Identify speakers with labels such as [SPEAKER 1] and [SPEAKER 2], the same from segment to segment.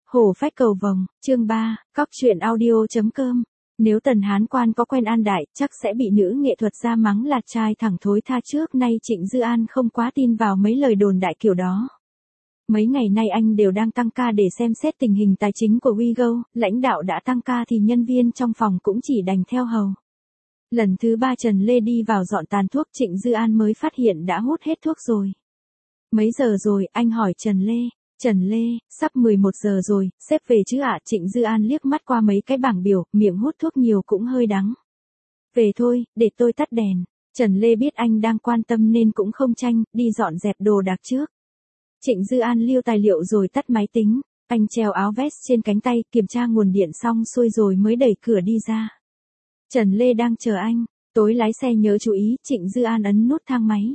[SPEAKER 1] Hổ phách cầu vồng, chương 3, cóc truyện audio.com. Nếu Tần Hán Quan có quen An Đại, chắc sẽ bị nữ nghệ thuật gia mắng là trai thẳng thối tha. Trước nay Trịnh Dư An không quá tin vào mấy lời đồn đại kiểu đó. Mấy ngày nay anh đều đang tăng ca để xem xét tình hình tài chính của WeGo, lãnh đạo đã tăng ca thì nhân viên trong phòng cũng chỉ đành theo hầu. Lần thứ 3 Trần Lê đi vào dọn tàn thuốc, Trịnh Dư An mới phát hiện đã hút hết thuốc rồi. Mấy giờ rồi, anh hỏi Trần Lê. Trần Lê, sắp 11 giờ rồi, sếp về chứ ạ? Trịnh Dư An liếc mắt qua mấy cái bảng biểu, miệng hút thuốc nhiều cũng hơi đắng. Về thôi, để tôi tắt đèn. Trần Lê biết anh đang quan tâm nên cũng không tranh, đi dọn dẹp đồ đạc trước. Trịnh Dư An lưu tài liệu rồi tắt máy tính, anh treo áo vest trên cánh tay, kiểm tra nguồn điện xong xuôi rồi mới đẩy cửa đi ra. Trần Lê đang chờ anh, tối lái xe nhớ chú ý. Trịnh Dư An ấn nút thang máy.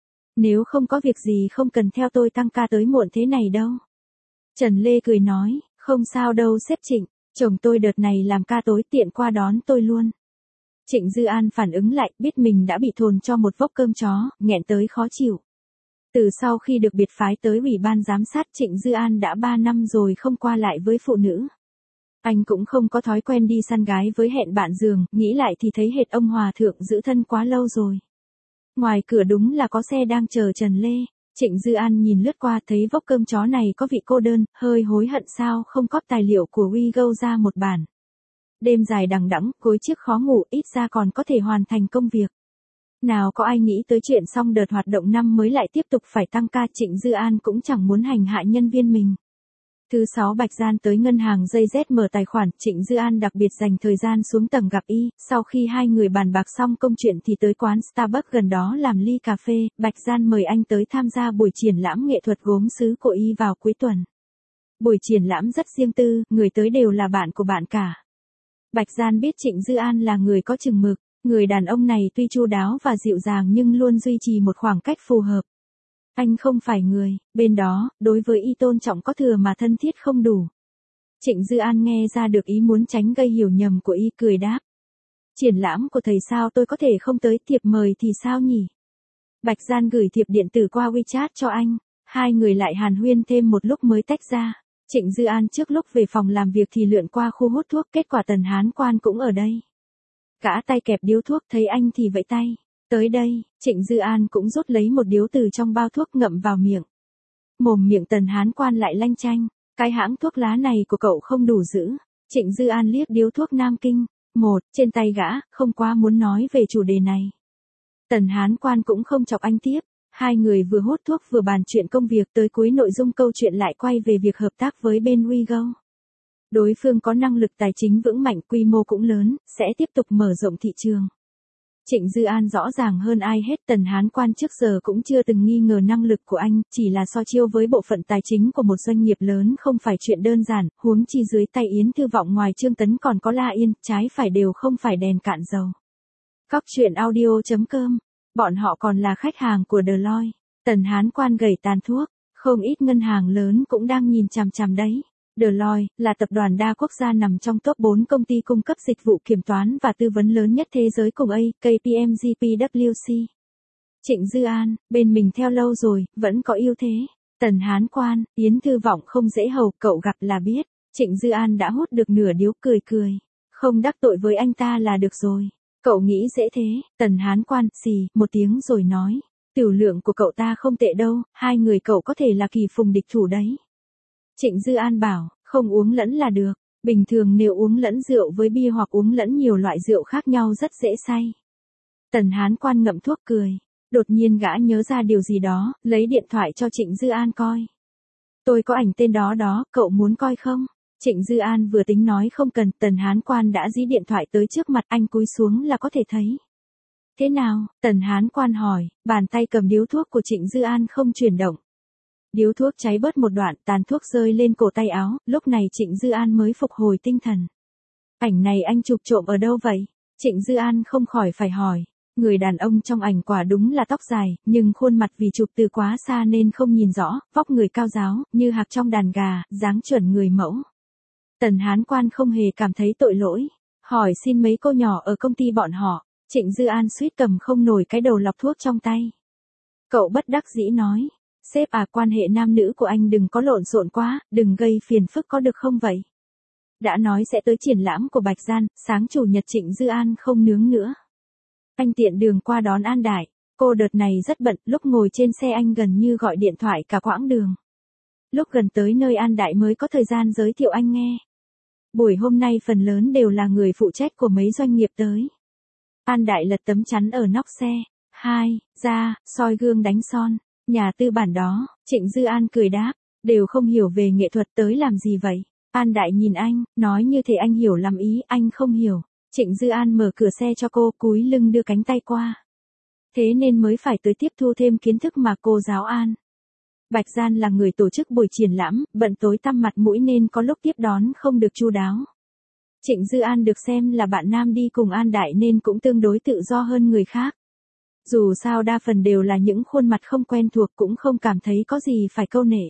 [SPEAKER 1] Nếu không có việc gì không cần theo tôi tăng ca tới muộn thế này đâu. Trần Lê cười nói, không sao đâu sếp Trịnh, chồng tôi đợt này làm ca tối tiện qua đón tôi luôn. Trịnh Dư An phản ứng lại, biết mình đã bị thồn cho một vốc cơm chó, nghẹn tới khó chịu. Từ sau khi được biệt phái tới ủy ban giám sát, Trịnh Dư An đã 3 năm rồi không qua lại với phụ nữ. Anh cũng không có thói quen đi săn gái với hẹn bạn giường, nghĩ lại thì thấy hệt ông hòa thượng giữ thân quá lâu rồi. Ngoài cửa đúng là có xe đang chờ Trần Lê. Trịnh Dư An nhìn lướt qua thấy vốc cơm chó này có vị cô đơn, hơi hối hận sao không cóp tài liệu của WeGo ra một bản. Đêm dài đằng đẵng, gối chiếc khó ngủ, ít ra còn có thể hoàn thành công việc. Nào có ai nghĩ tới chuyện xong đợt hoạt động năm mới lại tiếp tục phải tăng ca. Trịnh Dư An cũng chẳng muốn hành hạ nhân viên mình. Thứ 6 Bạch Gian tới ngân hàng dây Z mở tài khoản, Trịnh Dư An đặc biệt dành thời gian xuống tầng gặp y, sau khi hai người bàn bạc xong công chuyện thì tới quán Starbucks gần đó làm ly cà phê. Bạch Gian mời anh tới tham gia buổi triển lãm nghệ thuật gốm sứ của y vào cuối tuần. Buổi triển lãm rất riêng tư, người tới đều là bạn của bạn cả. Bạch Gian biết Trịnh Dư An là người có chừng mực, người đàn ông này tuy chu đáo và dịu dàng nhưng luôn duy trì một khoảng cách phù hợp. Anh không phải người, bên đó, đối với y tôn trọng có thừa mà thân thiết không đủ. Trịnh Dư An nghe ra được ý muốn tránh gây hiểu nhầm của y, cười đáp. Triển lãm của thầy sao tôi có thể không tới, thiệp mời thì sao nhỉ? Bạch Gian gửi thiệp điện tử qua WeChat cho anh, hai người lại hàn huyên thêm một lúc mới tách ra. Trịnh Dư An trước lúc về phòng làm việc thì lượn qua khu hút thuốc, kết quả Tần Hán Quan cũng ở đây. Gã tay kẹp điếu thuốc thấy anh thì vẫy tay. Tới đây, Trịnh Dư An cũng rút lấy một điếu từ trong bao thuốc ngậm vào miệng. Mồm miệng Tần Hán Quan lại lanh chanh, cái hãng thuốc lá này của cậu không đủ giữ. Trịnh Dư An liếc điếu thuốc Nam Kinh, một, trên tay gã, không quá muốn nói về chủ đề này. Tần Hán Quan cũng không chọc anh tiếp, hai người vừa hút thuốc vừa bàn chuyện công việc, tới cuối nội dung câu chuyện lại quay về việc hợp tác với bên WeGo. Đối phương có năng lực tài chính vững mạnh, quy mô cũng lớn, sẽ tiếp tục mở rộng thị trường. Trịnh Dư An rõ ràng hơn ai hết, Tần Hán Quan trước giờ cũng chưa từng nghi ngờ năng lực của anh, chỉ là so chiêu với bộ phận tài chính của một doanh nghiệp lớn không phải chuyện đơn giản, huống chi dưới tay Yến Thư Vọng ngoài Trương Tấn còn có La Yên, trái phải đều không phải đèn cạn dầu. Cóc truyện audio.com, bọn họ còn là khách hàng của Deloitte. Tần Hán Quan gẩy tàn thuốc, không ít ngân hàng lớn cũng đang nhìn chằm chằm đấy. Deloitte là tập đoàn đa quốc gia nằm trong top 4 công ty cung cấp dịch vụ kiểm toán và tư vấn lớn nhất thế giới cùng KPMG PwC. Trịnh Dư An, bên mình theo lâu rồi, vẫn có ưu thế. Tần Hán Quan, Yến Thư Vọng không dễ hầu, cậu gặp là biết. Trịnh Dư An đã hút được nửa điếu, cười cười. Không đắc tội với anh ta là được rồi. Cậu nghĩ dễ thế? Tần Hán Quan, xì, một tiếng rồi nói. Tiểu lượng của cậu ta không tệ đâu, hai người cậu có thể là kỳ phùng địch thủ đấy. Trịnh Dư An bảo, không uống lẫn là được. Bình thường nếu uống lẫn rượu với bia hoặc uống lẫn nhiều loại rượu khác nhau rất dễ say. Tần Hán Quan ngậm thuốc cười. Đột nhiên gã nhớ ra điều gì đó, lấy điện thoại cho Trịnh Dư An coi. Tôi có ảnh tên đó đó, cậu muốn coi không? Trịnh Dư An vừa tính nói không cần, Tần Hán Quan đã dí điện thoại tới trước mặt anh, cúi xuống là có thể thấy. Thế nào? Tần Hán Quan hỏi, bàn tay cầm điếu thuốc của Trịnh Dư An không chuyển động. Điếu thuốc cháy bớt một đoạn, tàn thuốc rơi lên cổ tay áo, lúc này Trịnh Dư An mới phục hồi tinh thần. Ảnh này anh chụp trộm ở đâu vậy? Trịnh Dư An không khỏi phải hỏi. Người đàn ông trong ảnh quả đúng là tóc dài, nhưng khuôn mặt vì chụp từ quá xa nên không nhìn rõ, vóc người cao ráo, như hạc trong đàn gà, dáng chuẩn người mẫu. Tần Hán Quan không hề cảm thấy tội lỗi. Hỏi xin mấy cô nhỏ ở công ty bọn họ. Trịnh Dư An suýt cầm không nổi cái đầu lọc thuốc trong tay. Cậu bất đắc dĩ nói. Sếp à, quan hệ nam nữ của anh đừng có lộn xộn quá, đừng gây phiền phức có được không vậy? Đã nói sẽ tới triển lãm của Bạch Gian, sáng chủ nhật Trịnh Dư An không nướng nữa. Anh tiện đường qua đón An Đại. Cô đợt này rất bận, lúc ngồi trên xe anh gần như gọi điện thoại cả quãng đường. Lúc gần tới nơi An Đại mới có thời gian giới thiệu anh nghe. Buổi hôm nay phần lớn đều là người phụ trách của mấy doanh nghiệp tới. An Đại lật tấm chắn ở nóc xe. Ra, soi gương đánh son. Nhà tư bản đó, Trịnh Dư An cười đáp. Đều không hiểu về nghệ thuật tới làm gì vậy? An Đại nhìn anh, nói như thế anh hiểu lắm ý, anh không hiểu. Trịnh Dư An mở cửa xe cho cô, cúi lưng đưa cánh tay qua. Thế nên mới phải tới tiếp thu thêm kiến thức mà cô giáo An. Bạch Gian là người tổ chức buổi triển lãm, bận tối tăm mặt mũi nên có lúc tiếp đón không được chu đáo. Trịnh Dư An được xem là bạn nam đi cùng An Đại nên cũng tương đối tự do hơn người khác. Dù sao đa phần đều là những khuôn mặt không quen thuộc cũng không cảm thấy có gì phải câu nệ.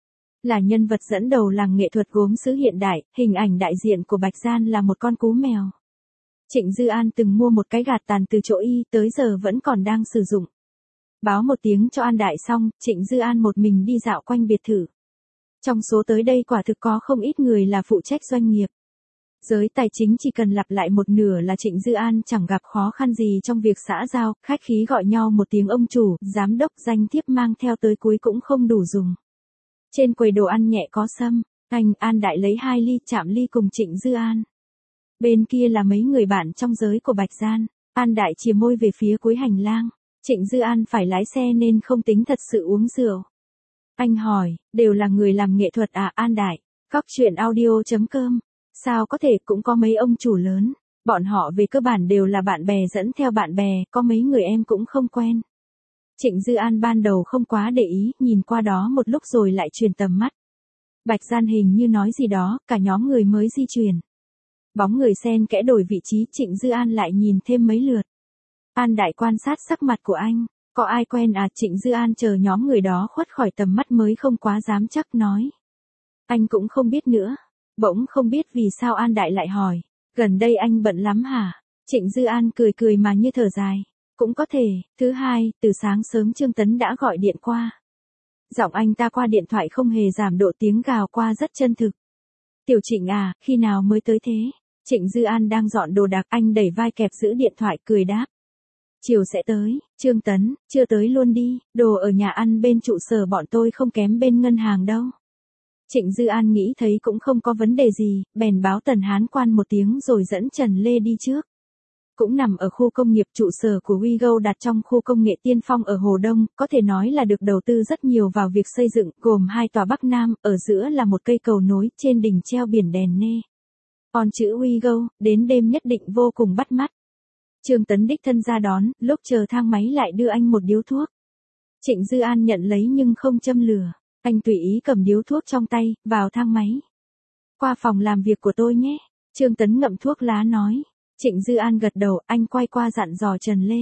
[SPEAKER 1] Là nhân vật dẫn đầu làng nghệ thuật gốm sứ hiện đại, hình ảnh đại diện của Bạch Gian là một con cú mèo. Trịnh Dư An từng mua một cái gạt tàn từ chỗ y, tới giờ vẫn còn đang sử dụng. Báo một tiếng cho An Đại xong, Trịnh Dư An một mình đi dạo quanh biệt thự. Trong số tới đây quả thực có không ít người là phụ trách doanh nghiệp. Giới tài chính chỉ cần lặp lại một nửa là Trịnh Dư An chẳng gặp khó khăn gì trong việc xã giao, khách khí gọi nhau một tiếng ông chủ, giám đốc, danh thiếp mang theo tới cuối cũng không đủ dùng. Trên quầy đồ ăn nhẹ có sâm, anh An Đại lấy 2 ly chạm ly cùng Trịnh Dư An. Bên kia là mấy người bạn trong giới của Bạch Gian, An Đại chìa môi về phía cuối hành lang. Trịnh Dư An phải lái xe nên không tính thật sự uống rượu. Anh hỏi, đều là người làm nghệ thuật à? An Đại, Cóc Truyện Audio.com. Sao có thể, cũng có mấy ông chủ lớn. Bọn họ về cơ bản đều là bạn bè dẫn theo bạn bè, có mấy người em cũng không quen. Trịnh Dư An ban đầu không quá để ý, nhìn qua đó một lúc rồi lại chuyển tầm mắt. Bạch Gian hình như nói gì đó, cả nhóm người mới di chuyển. Bóng người xen kẽ đổi vị trí, Trịnh Dư An lại nhìn thêm mấy lượt. An Đại quan sát sắc mặt của anh, có ai quen à? Trịnh Dư An chờ nhóm người đó khuất khỏi tầm mắt mới không quá dám chắc nói. Anh cũng không biết nữa. Bỗng không biết vì sao An Đại lại hỏi, gần đây anh bận lắm hả? Trịnh Dư An cười cười mà như thở dài. Cũng có thể. Thứ hai, từ sáng sớm Trương Tấn đã gọi điện qua. Giọng anh ta qua điện thoại không hề giảm độ, tiếng gào qua rất chân thực. Tiểu Trịnh à, khi nào mới tới thế? Trịnh Dư An đang dọn đồ đạc, anh đẩy vai kẹp giữ điện thoại cười đáp. Chiều sẽ tới. Trương Tấn, chưa tới luôn đi, đồ ở nhà ăn bên trụ sở bọn tôi không kém bên ngân hàng đâu. Trịnh Dư An nghĩ thấy cũng không có vấn đề gì, bèn báo Tần Hán Quan một tiếng rồi dẫn Trần Lê đi trước. Cũng nằm ở khu công nghiệp, trụ sở của WeGo đặt trong khu công nghệ Tiên Phong ở Hồ Đông, có thể nói là được đầu tư rất nhiều vào việc xây dựng, gồm 2 tòa Bắc Nam, ở giữa là một cây cầu nối, trên đỉnh treo biển đèn nê. Còn chữ WeGo, đến đêm nhất định vô cùng bắt mắt. Trương Tấn đích thân ra đón, lúc chờ thang máy lại đưa anh một điếu thuốc. Trịnh Dư An nhận lấy nhưng không châm lửa. Anh tùy ý cầm điếu thuốc trong tay, vào thang máy. Qua phòng làm việc của tôi nhé. Trương Tấn ngậm thuốc lá nói. Trịnh Dư An gật đầu, anh quay qua dặn dò Trần Lê.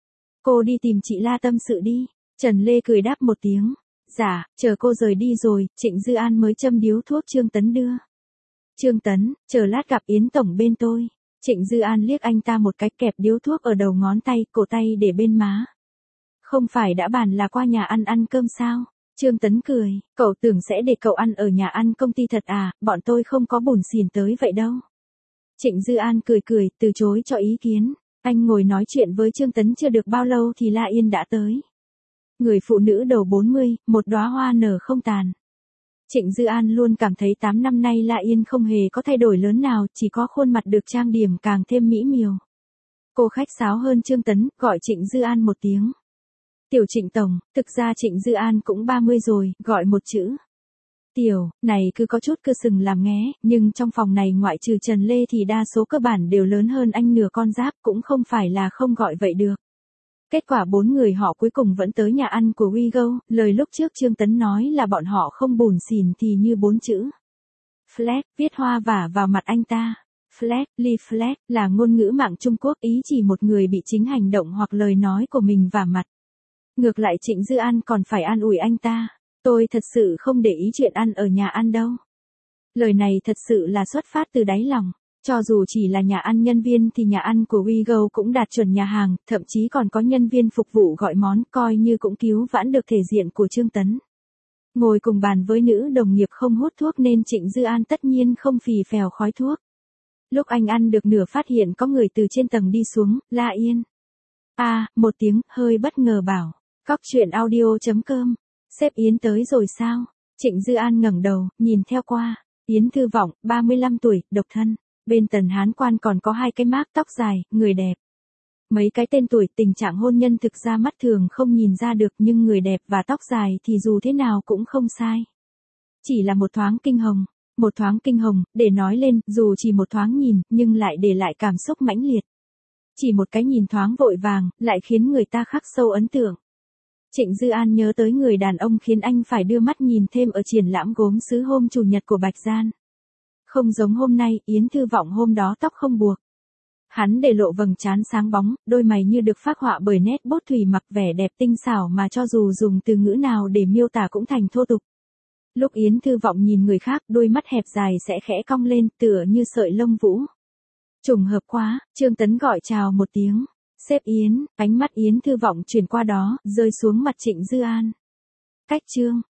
[SPEAKER 1] Cô đi tìm chị La tâm sự đi. Trần Lê cười đáp một tiếng. Dạ, chờ cô rời đi rồi, Trịnh Dư An mới châm điếu thuốc Trương Tấn đưa. Trương Tấn, chờ lát gặp Yến Tổng bên tôi. Trịnh Dư An liếc anh ta một cái, kẹp điếu thuốc ở đầu ngón tay, cổ tay để bên má. Không phải đã bàn là qua nhà ăn cơm sao? Trương Tấn cười, cậu tưởng sẽ để cậu ăn ở nhà ăn công ty thật à, bọn tôi không có bủn xỉn tới vậy đâu. Trịnh Dư An cười, từ chối cho ý kiến. Anh ngồi nói chuyện với Trương Tấn chưa được bao lâu thì La Yên đã tới. Người phụ nữ đầu 40, một đóa hoa nở không tàn. Trịnh Dư An luôn cảm thấy 8 năm nay La Yên không hề có thay đổi lớn nào, chỉ có khuôn mặt được trang điểm càng thêm mỹ miều. Cô khách sáo hơn Trương Tấn, gọi Trịnh Dư An một tiếng. Tiểu Trịnh Tổng, thực ra Trịnh Dư An cũng 30 rồi, gọi một chữ. Tiểu, này cứ có chút cơ sừng làm nghé, nhưng trong phòng này ngoại trừ Trần Lê thì đa số cơ bản đều lớn hơn anh nửa con giáp, cũng không phải là không gọi vậy được. Kết quả 4 người họ cuối cùng vẫn tới nhà ăn của WeGo, lời lúc trước Trương Tấn nói là bọn họ không bủn xỉn thì như 4 chữ. Flag, viết hoa vả vào mặt anh ta. Flag, leaflet, là ngôn ngữ mạng Trung Quốc, ý chỉ một người bị chính hành động hoặc lời nói của mình vả mặt. Ngược lại Trịnh Dư An còn phải an ủi anh ta. Tôi thật sự không để ý chuyện ăn ở nhà ăn đâu. Lời này thật sự là xuất phát từ đáy lòng. Cho dù chỉ là nhà ăn nhân viên thì nhà ăn của WeGo cũng đạt chuẩn nhà hàng, thậm chí còn có nhân viên phục vụ gọi món, coi như cũng cứu vãn được thể diện của Trương Tấn. Ngồi cùng bàn với nữ đồng nghiệp không hút thuốc nên Trịnh Dư An tất nhiên không phì phèo khói thuốc. Lúc anh ăn được nửa phát hiện có người từ trên tầng đi xuống, la Yên. Một tiếng, hơi bất ngờ bảo. Cóc truyện audio.com. Sếp Yến tới rồi sao? Trịnh Dư An ngẩng đầu, nhìn theo qua. Yến Thư Vọng, 35 tuổi, độc thân. Bên Tần Hán Quan còn có 2 cái mác tóc dài, người đẹp. Mấy cái tên tuổi, tình trạng hôn nhân thực ra mắt thường không nhìn ra được, nhưng người đẹp và tóc dài thì dù thế nào cũng không sai. Chỉ là một thoáng kinh hồng, để nói lên, dù chỉ một thoáng nhìn, nhưng lại để lại cảm xúc mãnh liệt. Chỉ một cái nhìn thoáng vội vàng, lại khiến người ta khắc sâu ấn tượng. Trịnh Dư An nhớ tới người đàn ông khiến anh phải đưa mắt nhìn thêm ở triển lãm gốm sứ hôm Chủ nhật của Bạch Gian. Không giống hôm nay, Yến Thư Vọng hôm đó tóc không buộc. Hắn để lộ vầng trán sáng bóng, đôi mày như được phác họa bởi nét bút thủy mặc, vẻ đẹp tinh xảo mà cho dù dùng từ ngữ nào để miêu tả cũng thành thô tục. Lúc Yến Thư Vọng nhìn người khác, đôi mắt hẹp dài sẽ khẽ cong lên, tựa như sợi lông vũ. Trùng hợp quá, Trương Tấn gọi chào một tiếng. Sếp Yến, ánh mắt Yến Thư Vọng chuyển qua đó, rơi xuống mặt Trịnh Dư An. Cách Trương,